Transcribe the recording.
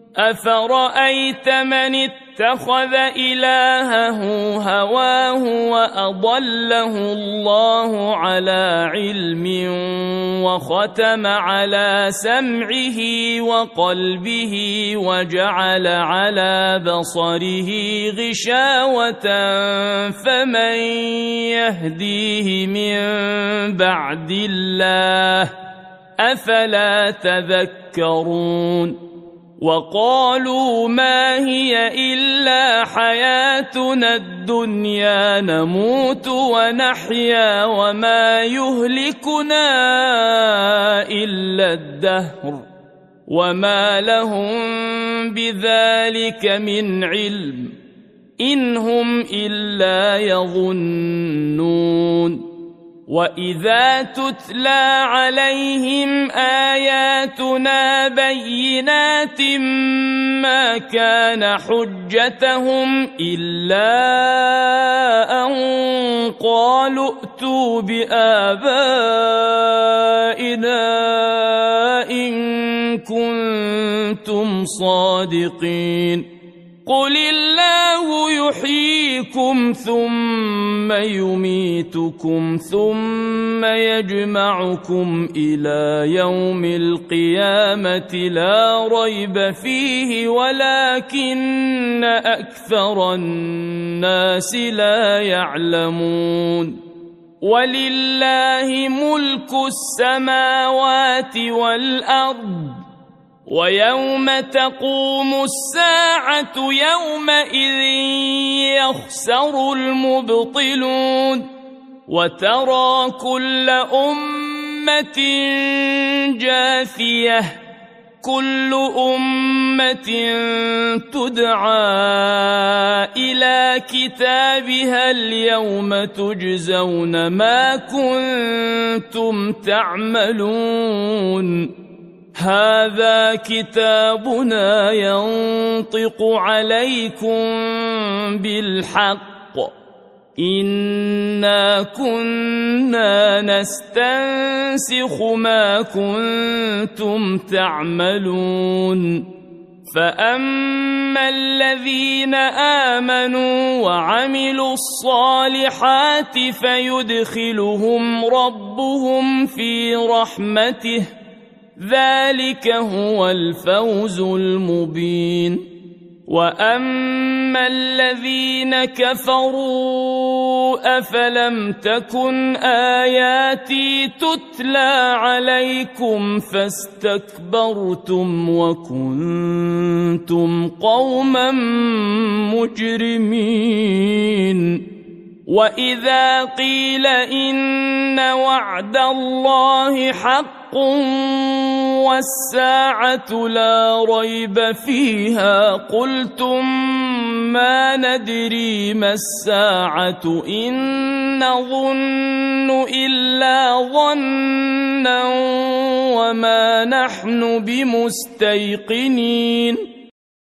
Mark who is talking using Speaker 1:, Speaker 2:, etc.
Speaker 1: أفرأيت من اتخذ إلهه هواه وأضله الله على علم وختم على سمعه وقلبه وجعل على بصره غشاوة فمن يهديه من بعد الله أفلا تذكرون وقالوا ما هي إلا حياتنا الدنيا نموت ونحيا وما يهلكنا إلا الدهر وما لهم بذلك من علم إن هم إلا يظنون وإذا تتلى عليهم آياتنا بينات ما كان حجتهم إلا أن قالوا ائتوا بآبائنا إن كنتم صادقين قل الله يحييكم ثم يميتكم ثم يجمعكم إلى يوم القيامة لا ريب فيه ولكن أكثر الناس لا يعلمون ولله ملك السماوات والأرض ويوم تقوم الساعة يومئذ يخسر المبطلون وترى كل أمة جاثية كل أمة تدعى إلى كتابها اليوم تجزون ما كنتم تعملون هذا كتابنا ينطق عليكم بالحق إنا كنا نستنسخ ما كنتم تعملون فأما الذين آمنوا وعملوا الصالحات فيدخلهم ربهم في رحمته ذلك هو الفوز المبين وأما الذين كفروا أفلم تكن آياتي تتلى عليكم فاستكبرتم وكنتم قوما مجرمين وإذا قيل إن وعد الله حق والساعة لا ريب فيها قلتم ما ندري ما الساعة إن نظن إلا ظنا وما نحن بمستيقنين